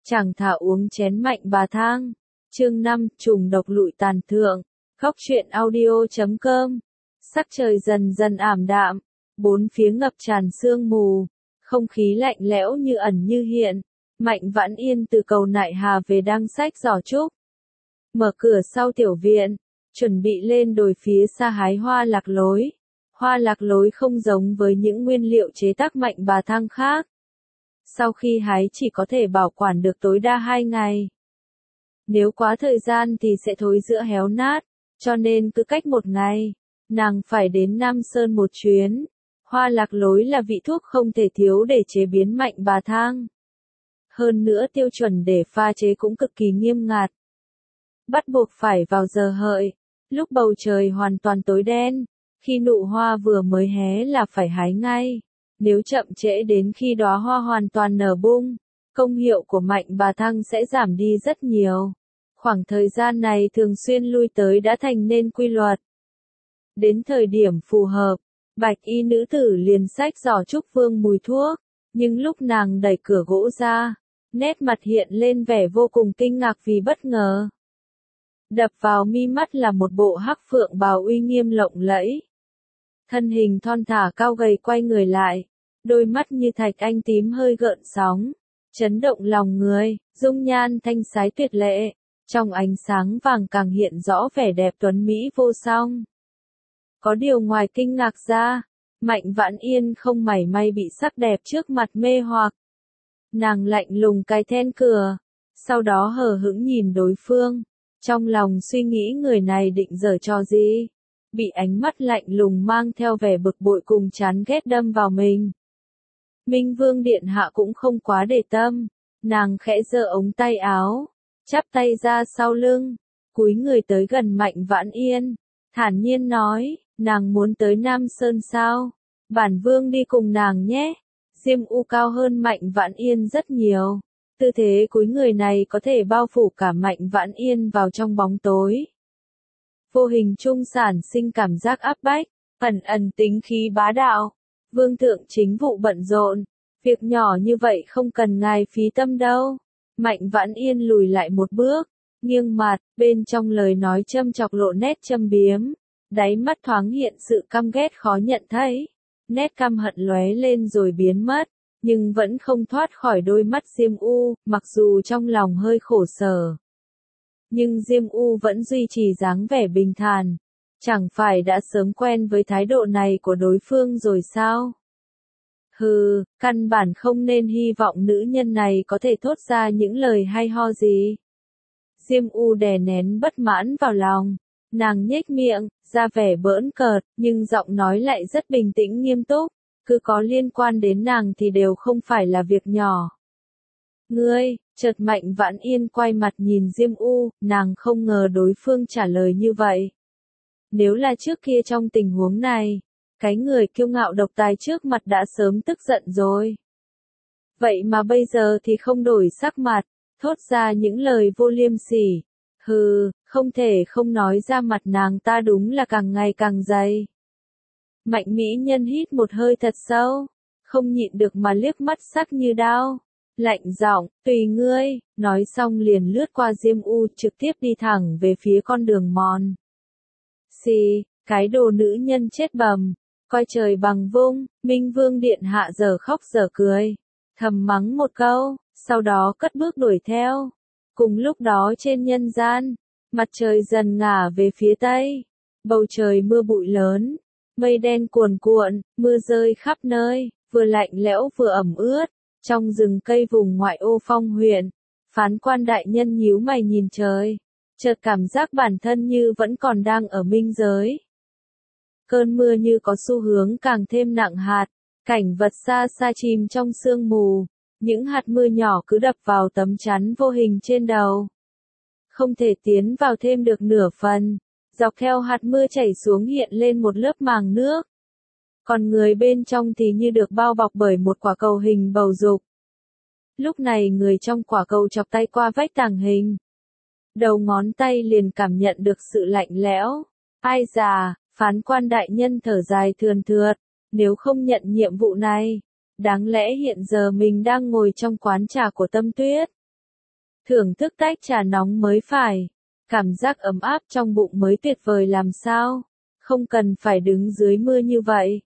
Chàng thả uống chén mạnh bà thang. Chương 5, trùng độc lụi tàn thượng. Góc truyện audio.com. Sắc trời dần dần ảm đạm, bốn phía ngập tràn sương mù, không khí lạnh lẽo như ẩn như hiện. Mạnh Vãn Yên từ cầu Nại Hà về đang xách giỏ trúc. Mở cửa sau tiểu viện, chuẩn bị lên đồi phía xa hái hoa lạc lối. Hoa lạc lối không giống với những nguyên liệu chế tác mạnh bà thang khác. Sau khi hái chỉ có thể bảo quản được tối đa 2 ngày. Nếu quá thời gian thì sẽ thối rữa héo nát, cho nên cứ cách 1 ngày, nàng phải đến Nam Sơn một chuyến. Hoa lạc lối là vị thuốc không thể thiếu để chế biến mạnh bà thang. Hơn nữa tiêu chuẩn để pha chế cũng cực kỳ nghiêm ngặt. Bắt buộc phải vào giờ hợi, lúc bầu trời hoàn toàn tối đen, khi nụ hoa vừa mới hé là phải hái ngay. Nếu chậm trễ đến khi đóa hoa hoàn toàn nở bung, công hiệu của mạnh bà thang sẽ giảm đi rất nhiều. Khoảng thời gian này thường xuyên lui tới đã thành nên quy luật. Đến thời điểm phù hợp, bạch y nữ tử liền xách giỏ trúc vương mùi thuốc, nhưng lúc nàng đẩy cửa gỗ ra, nét mặt hiện lên vẻ vô cùng kinh ngạc vì bất ngờ. Đập vào mi mắt là một bộ hắc phượng bào uy nghiêm lộng lẫy. Thân hình thon thả cao gầy quay người lại, đôi mắt như thạch anh tím hơi gợn sóng, chấn động lòng người, dung nhan thanh sái tuyệt lệ, trong ánh sáng vàng càng hiện rõ vẻ đẹp tuấn mỹ vô song. Có điều ngoài kinh ngạc ra, Mạnh Vãn Yên không mảy may bị sắc đẹp trước mặt mê hoặc. Nàng lạnh lùng cài then cửa, sau đó hờ hững nhìn đối phương, trong lòng suy nghĩ người này định giở trò gì. Bị ánh mắt lạnh lùng mang theo vẻ bực bội cùng chán ghét đâm vào mình. Minh Vương điện hạ cũng không quá để tâm, nàng khẽ giơ ống tay áo, chắp tay ra sau lưng, cúi người tới gần Mạnh Vãn Yên, thản nhiên nói, nàng muốn tới Nam Sơn sao? Bản vương đi cùng nàng nhé. Diêm U cao hơn Mạnh Vãn Yên rất nhiều, tư thế cúi người này có thể bao phủ cả Mạnh Vãn Yên vào trong bóng tối. Vô hình trung sản sinh cảm giác áp bách, ẩn ẩn tính khí bá đạo. Vương thượng chính vụ bận rộn, việc nhỏ như vậy không cần ngài phí tâm đâu. Mạnh Vãn Yên lùi lại một bước, nghiêng mặt, bên trong lời nói châm chọc lộ nét châm biếm, đáy mắt thoáng hiện sự căm ghét khó nhận thấy. Nét căm hận lóe lên rồi biến mất, nhưng vẫn không thoát khỏi đôi mắt Diêm U, mặc dù trong lòng hơi khổ sở. Nhưng Diêm U vẫn duy trì dáng vẻ bình thản. Chẳng phải đã sớm quen với thái độ này của đối phương rồi sao? Hừ, căn bản không nên hy vọng nữ nhân này có thể thốt ra những lời hay ho gì. Diêm U đè nén bất mãn vào lòng. Nàng nhếch miệng, ra vẻ bỡn cợt, nhưng giọng nói lại rất bình tĩnh nghiêm túc. Cứ có liên quan đến nàng thì đều không phải là việc nhỏ. Ngươi, chợt Mạnh Vãn Yên quay mặt nhìn Diêm U, nàng không ngờ đối phương trả lời như vậy. Nếu là trước kia trong tình huống này, cái người kiêu ngạo độc tài trước mặt đã sớm tức giận rồi. Vậy mà bây giờ thì không đổi sắc mặt, thốt ra những lời vô liêm sỉ. Hừ, không thể không nói ra mặt nàng ta đúng là càng ngày càng dày. Mạnh mỹ nhân hít một hơi thật sâu, không nhịn được mà liếc mắt sắc như đao. Lạnh giọng, tùy ngươi, nói xong liền lướt qua Diêm U trực tiếp đi thẳng về phía con đường mòn. Xì, cái đồ nữ nhân chết bầm, coi trời bằng vung, Minh Vương điện hạ giờ khóc giờ cười, thầm mắng một câu, sau đó cất bước đuổi theo. Cùng lúc đó trên nhân gian, mặt trời dần ngả về phía tây, bầu trời mưa bụi lớn, mây đen cuồn cuộn, mưa rơi khắp nơi, vừa lạnh lẽo vừa ẩm ướt. Trong rừng cây vùng ngoại ô Phong huyện, phán quan đại nhân nhíu mày nhìn trời, chợt cảm giác bản thân như vẫn còn đang ở minh giới. Cơn mưa như có xu hướng càng thêm nặng hạt, cảnh vật xa xa chìm trong sương mù, những hạt mưa nhỏ cứ đập vào tấm chắn vô hình trên đầu. Không thể tiến vào thêm được nửa phần, dọc theo hạt mưa chảy xuống hiện lên một lớp màng nước. Còn người bên trong thì như được bao bọc bởi một quả cầu hình bầu dục. Lúc này người trong quả cầu chọc tay qua vách tàng hình. Đầu ngón tay liền cảm nhận được sự lạnh lẽo. Ai già, phán quan đại nhân thở dài thườn thượt, nếu không nhận nhiệm vụ này, đáng lẽ hiện giờ mình đang ngồi trong quán trà của Tâm Tuyết. thưởng thức tách trà nóng mới phải. Cảm giác ấm áp trong bụng mới tuyệt vời làm sao. Không cần phải đứng dưới mưa như vậy.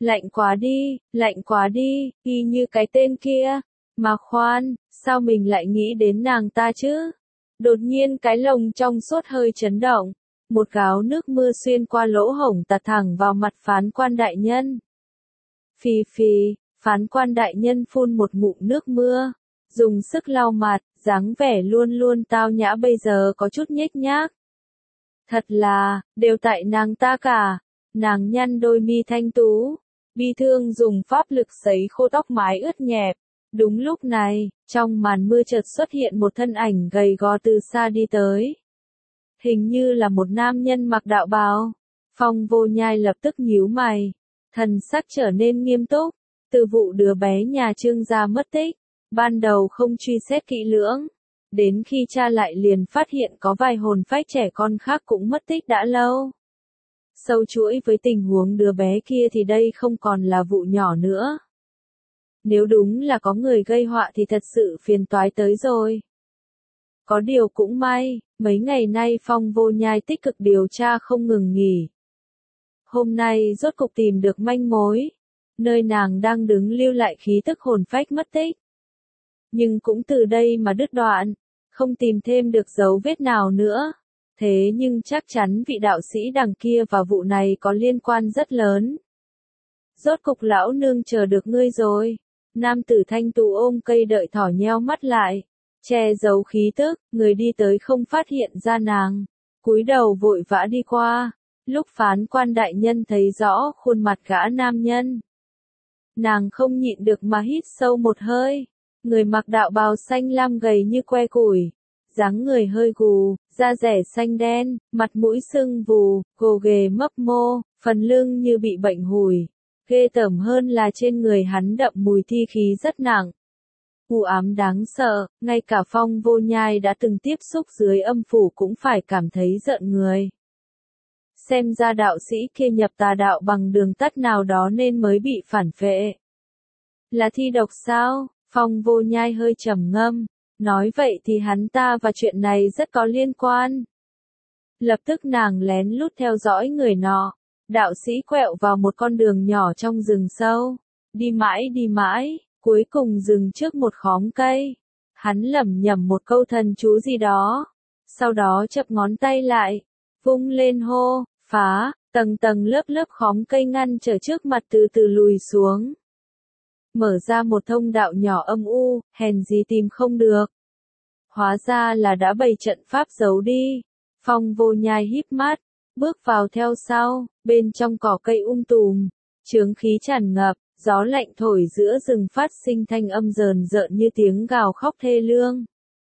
Lạnh quá đi, y như cái tên kia. Mà khoan, sao mình lại nghĩ đến nàng ta chứ? Đột nhiên cái lồng trong suốt hơi chấn động. Một gáo nước mưa xuyên qua lỗ hổng tạt thẳng vào mặt phán quan đại nhân. Phì phì, phán quan đại nhân phun một ngụm nước mưa. Dùng sức lau mặt, dáng vẻ luôn luôn tao nhã bây giờ có chút nhếch nhác. Thật là, đều tại nàng ta cả. Nàng nhăn đôi mi thanh tú. Bi thương dùng pháp lực sấy khô tóc mái ướt nhẹp. Đúng lúc này, trong màn mưa chợt xuất hiện một thân ảnh gầy gò từ xa đi tới. Hình như là một nam nhân mặc đạo bào. Phong Vô Nhai lập tức nhíu mày. Thần sắc trở nên nghiêm túc. Từ vụ đứa bé nhà Trương gia mất tích. Ban đầu không truy xét kỹ lưỡng. Đến khi tra lại liền phát hiện có vài hồn phách trẻ con khác cũng mất tích đã lâu. Sâu chuỗi với tình huống đứa bé kia thì đây không còn là vụ nhỏ nữa. Nếu đúng là có người gây họa thì thật sự phiền toái tới rồi. Có điều cũng may, mấy ngày nay Phong Vô Nhai tích cực điều tra không ngừng nghỉ. Hôm nay rốt cục tìm được manh mối. Nơi nàng đang đứng lưu lại khí tức hồn phách mất tích. Nhưng cũng từ đây mà đứt đoạn, không tìm thêm được dấu vết nào nữa. Thế nhưng chắc chắn vị đạo sĩ đằng kia và vụ này có liên quan rất lớn. Rốt cục lão nương chờ được ngươi rồi. Nam tử thanh tú ôm cây đợi thỏ nheo mắt lại. Che giấu khí tức, người đi tới không phát hiện ra nàng. Cúi đầu vội vã đi qua. Lúc phán quan đại nhân thấy rõ khuôn mặt gã nam nhân. Nàng không nhịn được mà hít sâu một hơi. Người mặc đạo bào xanh lam gầy như que củi. Dáng người hơi gù, da rẻ xanh đen, mặt mũi sưng vù, gồ ghề mấp mô, phần lưng như bị bệnh hủi. Ghê tởm hơn là trên người hắn đậm mùi thi khí rất nặng. U ám đáng sợ, ngay cả Phong Vô Nhai đã từng tiếp xúc dưới âm phủ cũng phải cảm thấy rợn người. Xem ra đạo sĩ kia nhập tà đạo bằng đường tắt nào đó nên mới bị phản phệ. Là thi độc sao? Phong Vô Nhai hơi trầm ngâm. Nói vậy thì hắn ta và chuyện này rất có liên quan. Lập tức nàng lén lút theo dõi người nọ. Đạo sĩ quẹo vào một con đường nhỏ trong rừng sâu. Đi mãi, cuối cùng dừng trước một khóm cây. Hắn lẩm nhẩm một câu thần chú gì đó. Sau đó chập ngón tay lại. Vung lên hô, phá, tầng tầng lớp lớp khóm cây ngăn trở trước mặt từ từ lùi xuống. Mở ra một thông đạo nhỏ âm u, hèn gì tìm không được. Hóa ra là đã bày trận pháp giấu đi. Phong Vô Nhai híp mắt, bước vào theo sau, bên trong cỏ cây tùm, chướng khí tràn ngập, gió lạnh thổi giữa rừng phát sinh thanh âm rờn rợn như tiếng gào khóc thê lương.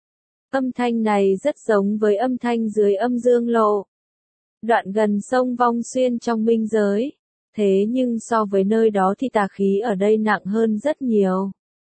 Âm thanh này rất giống với âm thanh dưới âm dương lộ. Đoạn gần sông Vong Xuyên trong minh giới. Thế nhưng so với nơi đó thì tà khí ở đây nặng hơn rất nhiều.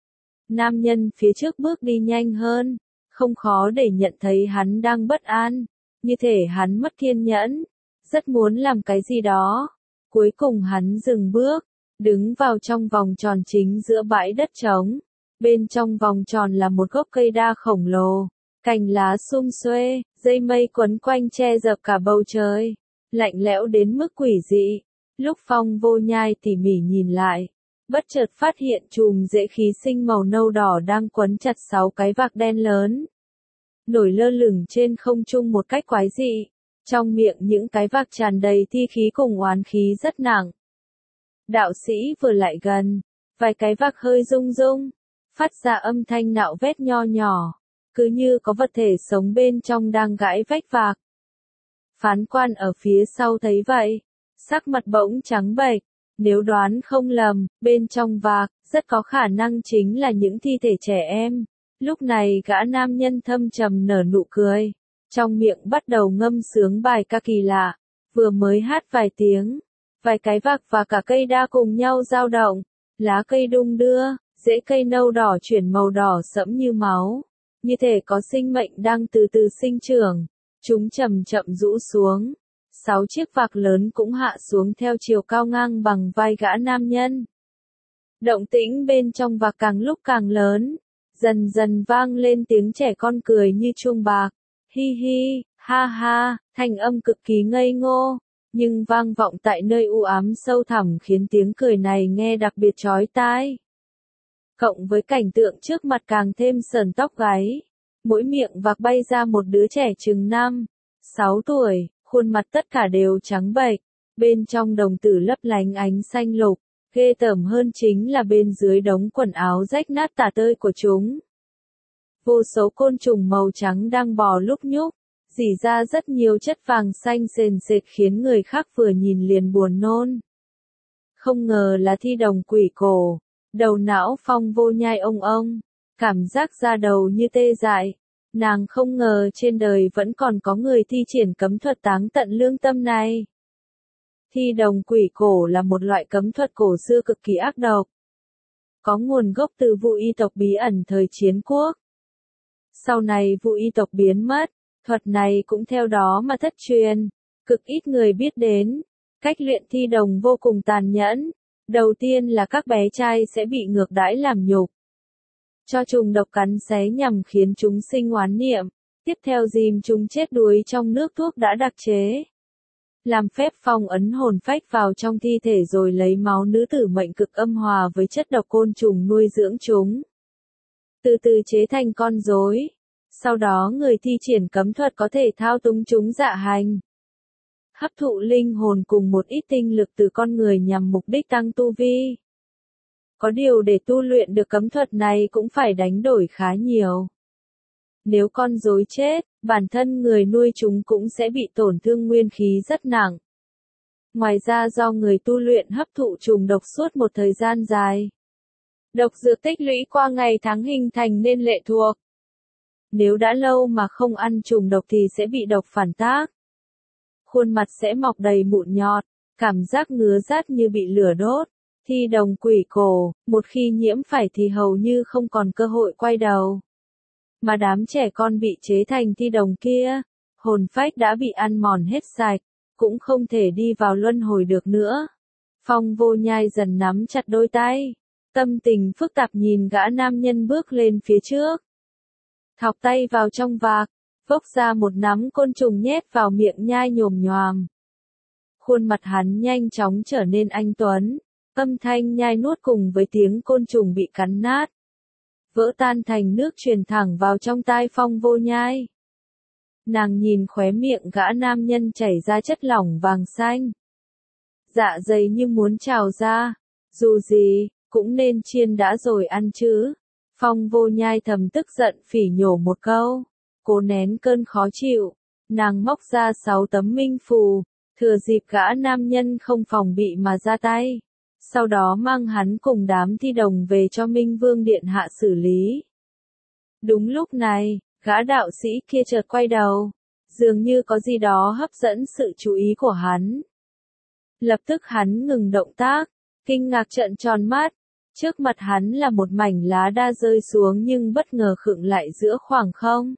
Nam nhân phía trước bước đi nhanh hơn, không khó để nhận thấy hắn đang bất an, như thể hắn mất kiên nhẫn, rất muốn làm cái gì đó. Cuối cùng hắn dừng bước, đứng vào trong vòng tròn chính giữa bãi đất trống. Bên trong vòng tròn là một gốc cây đa khổng lồ, cành lá sum xuê, dây mây quấn quanh che dập cả bầu trời, lạnh lẽo đến mức quỷ dị. Lúc Phong Vô Nhai tỉ mỉ nhìn lại, bất chợt phát hiện chùm rễ khí sinh màu nâu đỏ đang quấn chặt 6 cái vạc đen lớn. Nổi lơ lửng trên không trung một cách quái dị, trong miệng những cái vạc tràn đầy thi khí cùng oán khí rất nặng. Đạo sĩ vừa lại gần, vài cái vạc hơi rung rung, phát ra âm thanh nạo vét nho nhỏ, cứ như có vật thể sống bên trong đang gãi vách vạc. Phán quan ở phía sau thấy vậy, sắc mặt bỗng trắng bệch, nếu đoán không lầm, bên trong vạc, rất có khả năng chính là những thi thể trẻ em. Lúc này gã nam nhân thâm trầm nở nụ cười, trong miệng bắt đầu ngâm sướng bài ca kỳ lạ, vừa mới hát vài tiếng, vài cái vạc và cả cây đa cùng nhau dao động, lá cây đung đưa, rễ cây nâu đỏ chuyển màu đỏ sẫm như máu, như thể có sinh mệnh đang từ từ sinh trưởng, chúng chậm chậm rũ xuống. 6 chiếc vạc lớn cũng hạ xuống theo chiều cao ngang bằng vai gã nam nhân. Động tĩnh bên trong vạc càng lúc càng lớn, Dần dần vang lên tiếng trẻ con cười như chuông bạc. Hi hi, ha ha, thanh âm cực kỳ ngây ngô, nhưng vang vọng tại nơi u ám sâu thẳm khiến tiếng cười này nghe đặc biệt chói tai. Cộng với cảnh tượng trước mặt càng thêm sởn tóc gáy. Mỗi miệng vạc bay ra một đứa trẻ chừng 5, 6 tuổi, khuôn mặt tất cả đều trắng bệch, bên trong đồng tử lấp lánh ánh xanh lục, ghê tởm hơn chính là bên dưới đống quần áo rách nát tả tơi của chúng. Vô số côn trùng màu trắng đang bò lúc nhúc, rỉ ra rất nhiều chất vàng xanh sền sệt khiến người khác vừa nhìn liền buồn nôn. Không ngờ là thi đồng quỷ cổ, đầu não Phong Vô Nhai ông, cảm giác da đầu như tê dại. Nàng không ngờ trên đời vẫn còn có người thi triển cấm thuật táng tận lương tâm này. Thi đồng quỷ cổ là một loại cấm thuật cổ xưa cực kỳ ác độc. Có nguồn gốc từ Vu Y tộc bí ẩn thời chiến quốc. Sau này Vu Y tộc biến mất, thuật này cũng theo đó mà thất truyền, cực ít người biết đến. Cách luyện thi đồng vô cùng tàn nhẫn. Đầu tiên là các bé trai sẽ bị ngược đãi làm nhục, cho trùng độc cắn xé nhằm khiến chúng sinh oán niệm, tiếp theo dìm chúng chết đuối trong nước thuốc đã đặc chế. Làm phép phong ấn hồn phách vào trong thi thể rồi lấy máu nữ tử mệnh cực âm hòa với chất độc côn trùng nuôi dưỡng chúng. Từ từ chế thành con rối. Sau đó người thi triển cấm thuật có thể thao túng chúng dạ hành. Hấp thụ linh hồn cùng một ít tinh lực từ con người nhằm mục đích tăng tu vi. Có điều để tu luyện được cấm thuật này cũng phải đánh đổi khá nhiều. Nếu con rối chết, bản thân người nuôi chúng cũng sẽ bị tổn thương nguyên khí rất nặng. Ngoài ra do người tu luyện hấp thụ trùng độc suốt một thời gian dài, độc dược tích lũy qua ngày tháng hình thành nên lệ thuộc. Nếu đã lâu mà không ăn trùng độc thì sẽ bị độc phản tác. Khuôn mặt sẽ mọc đầy mụn nhọt, cảm giác ngứa rát như bị lửa đốt. Thi đồng quỷ cổ, một khi nhiễm phải thì hầu như không còn cơ hội quay đầu. Mà đám trẻ con bị chế thành thi đồng kia, hồn phách đã bị ăn mòn hết sạch, cũng không thể đi vào luân hồi được nữa. Phong Vô Nhai dần nắm chặt đôi tay, tâm tình phức tạp nhìn gã nam nhân bước lên phía trước. Thọc tay vào trong vạc, vốc ra một nắm côn trùng nhét vào miệng nhai nhồm nhoàm. Khuôn mặt hắn nhanh chóng trở nên anh tuấn, âm thanh nhai nuốt cùng với tiếng côn trùng bị cắn nát, vỡ tan thành nước truyền thẳng vào trong tai Phong Vô Nhai. Nàng nhìn khóe miệng gã nam nhân chảy ra chất lỏng vàng xanh. Dạ dày như muốn trào ra, dù gì, cũng nên chiên đã rồi ăn chứ. Phong Vô Nhai thầm tức giận phỉ nhổ một câu, cố nén cơn khó chịu, nàng móc ra 6 tấm minh phù, thừa dịp gã nam nhân không phòng bị mà ra tay. Sau đó mang hắn cùng đám thi đồng về cho Minh Vương Điện Hạ xử lý. Đúng lúc này, gã đạo sĩ kia chợt quay đầu, dường như có gì đó hấp dẫn sự chú ý của hắn. Lập tức hắn ngừng động tác, kinh ngạc trợn tròn mắt, trước mặt hắn là một mảnh lá đa rơi xuống nhưng bất ngờ khựng lại giữa khoảng không.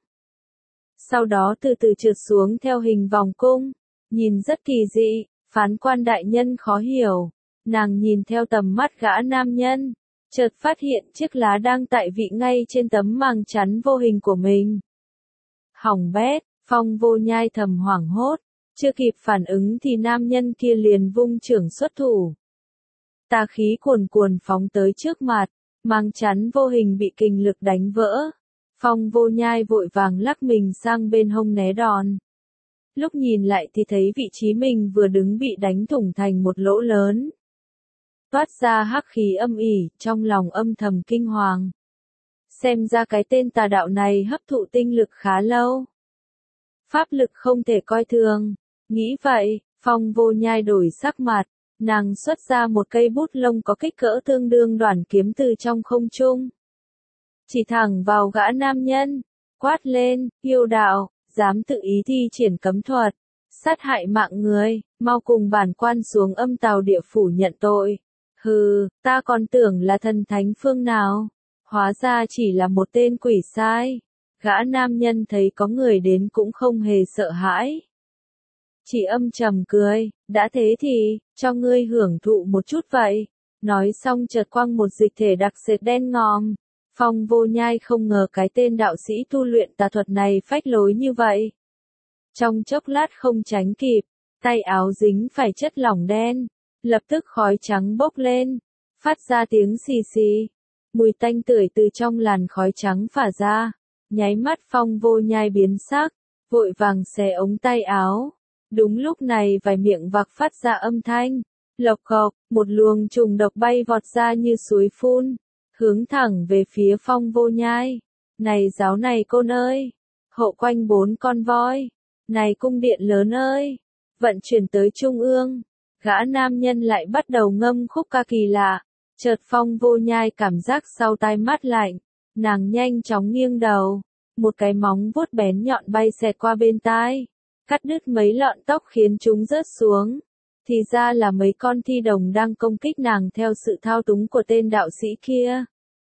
Sau đó từ từ trượt xuống theo hình vòng cung, nhìn rất kỳ dị, phán quan đại nhân khó hiểu. Nàng nhìn theo tầm mắt gã nam nhân, chợt phát hiện chiếc lá đang tại vị ngay trên tấm màng chắn vô hình của mình. Hỏng bét, Phong Vô Nhai thầm hoảng hốt, chưa kịp phản ứng thì nam nhân kia liền vung chưởng xuất thủ. Tà khí cuồn cuồn phóng tới trước mặt, màng chắn vô hình bị kình lực đánh vỡ. Phong Vô Nhai vội vàng lắc mình sang bên hông né đòn. Lúc nhìn lại thì thấy vị trí mình vừa đứng bị đánh thủng thành một lỗ lớn. Toát ra hắc khí âm ỉ, trong lòng âm thầm kinh hoàng. Xem ra cái tên tà đạo này hấp thụ tinh lực khá lâu. Pháp lực không thể coi thường. Nghĩ vậy, Phong Vô Nhai đổi sắc mặt, nàng xuất ra một cây bút lông có kích cỡ tương đương đoản kiếm từ trong không trung. Chỉ thẳng vào gã nam nhân, quát lên, yêu đạo, dám tự ý thi triển cấm thuật, sát hại mạng người, mau cùng bản quan xuống âm tào địa phủ nhận tội. Hừ, ta còn tưởng là thần thánh phương nào, hóa ra chỉ là một tên quỷ sai. Gã nam nhân thấy có người đến cũng không hề sợ hãi. Chỉ âm trầm cười, đã thế thì, cho ngươi hưởng thụ một chút vậy. Nói xong chợt quăng một dịch thể đặc sệt đen ngòm. Phong Vô Nhai không ngờ cái tên đạo sĩ tu luyện tà thuật này phách lối như vậy. Trong chốc lát không tránh kịp, tay áo dính phải chất lỏng đen, lập tức khói trắng bốc lên, phát ra tiếng xì xì. Mùi tanh tưởi từ trong làn khói trắng phả ra, nháy mắt Phong Vô Nhai biến sắc, vội vàng xé ống tay áo. Đúng lúc này vài miệng vạc phát ra âm thanh, lộc cộc, một luồng trùng độc bay vọt ra như suối phun, hướng thẳng về phía Phong Vô Nhai. Này giáo này côn ơi! Hộ quanh 4 con voi! Này cung điện lớn ơi! Vận chuyển tới trung ương. Gã nam nhân lại bắt đầu ngâm khúc ca kỳ lạ. Chợt Phong Vô Nhai cảm giác sau tai mát lạnh. Nàng nhanh chóng nghiêng đầu. Một cái móng vuốt bén nhọn bay xẹt qua bên tai, cắt đứt mấy lọn tóc khiến chúng rớt xuống. Thì ra là mấy con thi đồng đang công kích nàng theo sự thao túng của tên đạo sĩ kia.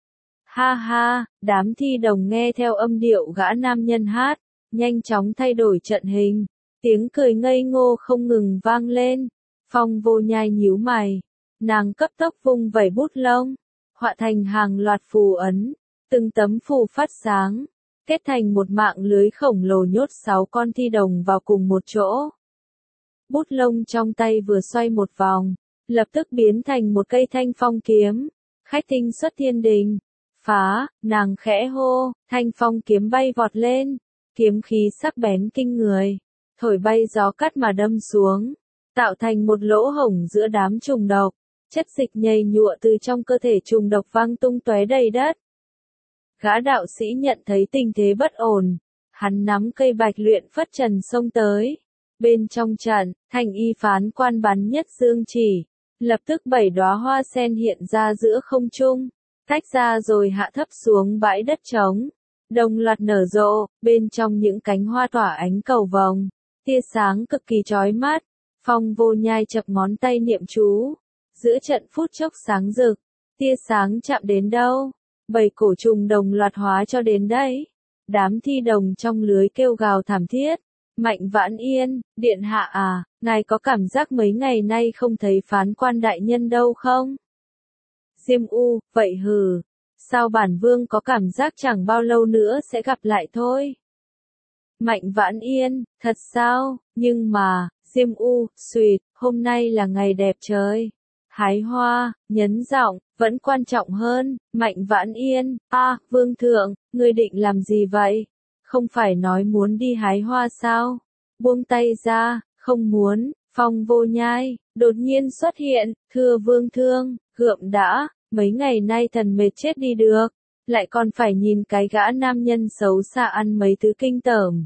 Ha ha, đám thi đồng nghe theo âm điệu gã nam nhân hát, nhanh chóng thay đổi trận hình. Tiếng cười ngây ngô không ngừng vang lên. Phong Vô Nhai nhíu mày. Nàng cấp tốc vung vẩy bút lông, họa thành hàng loạt phù ấn. Từng tấm phù phát sáng, kết thành một mạng lưới khổng lồ nhốt 6 con thi đồng vào cùng một chỗ. Bút lông trong tay vừa xoay một vòng, lập tức biến thành một cây thanh phong kiếm. Khách tinh xuất thiên đình. Phá, nàng khẽ hô, thanh phong kiếm bay vọt lên. Kiếm khí sắc bén kinh người, thổi bay gió cắt mà đâm xuống, tạo thành một lỗ hổng giữa đám trùng độc. Chất dịch nhầy nhụa từ trong cơ thể trùng độc văng tung tóe đầy đất. Gã đạo sĩ nhận thấy tình thế bất ổn, hắn nắm cây bạch luyện phất trần xông tới. Bên trong trận, thành y phán quan bắn nhất dương chỉ, lập tức 7 đóa hoa sen hiện ra giữa không trung, tách ra rồi hạ thấp xuống bãi đất trống, đồng loạt nở rộ, bên trong những cánh hoa tỏa ánh cầu vồng, tia sáng cực kỳ chói mắt. Phong Vô Nhai chập ngón tay niệm chú, giữa trận phút chốc sáng rực, tia sáng chạm đến đâu, 7 cổ trùng đồng loạt hóa cho đến đấy. Đám thi đồng trong lưới kêu gào thảm thiết. Mạnh Vãn Yên, điện hạ à, ngài có cảm giác mấy ngày nay không thấy phán quan đại nhân đâu không? Diêm U, vậy hừ, sao bản vương có cảm giác chẳng bao lâu nữa sẽ gặp lại thôi. Mạnh Vãn Yên, thật sao, nhưng mà, Diêm U, xuyệt, hôm nay là ngày đẹp trời. Hái hoa, nhấn giọng, vẫn quan trọng hơn. Mạnh Vãn Yên, vương thượng, ngươi định làm gì vậy? Không phải nói muốn đi hái hoa sao? Buông tay ra, không muốn. Phong Vô Nhai đột nhiên xuất hiện, thưa vương thương, gượm đã, mấy ngày nay thần mệt chết đi được, lại còn phải nhìn cái gã nam nhân xấu xa ăn mấy thứ kinh tởm.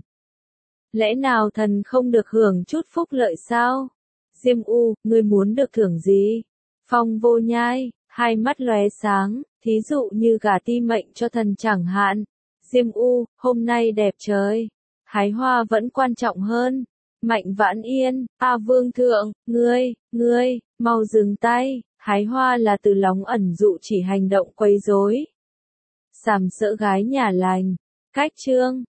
Lẽ nào thần không được hưởng chút phúc lợi sao? Diêm U, ngươi muốn được thưởng gì? Phong Vô Nhai, hai mắt lóe sáng, thí dụ như gả ti mệnh cho thần chẳng hạn. Diêm U, hôm nay đẹp trời, hái hoa vẫn quan trọng hơn. Mạnh Vãn Yên, vương thượng, ngươi, mau dừng tay, hái hoa là từ lóng ẩn dụ chỉ hành động quấy rối. Sàm sỡ gái nhà lành, cách chương.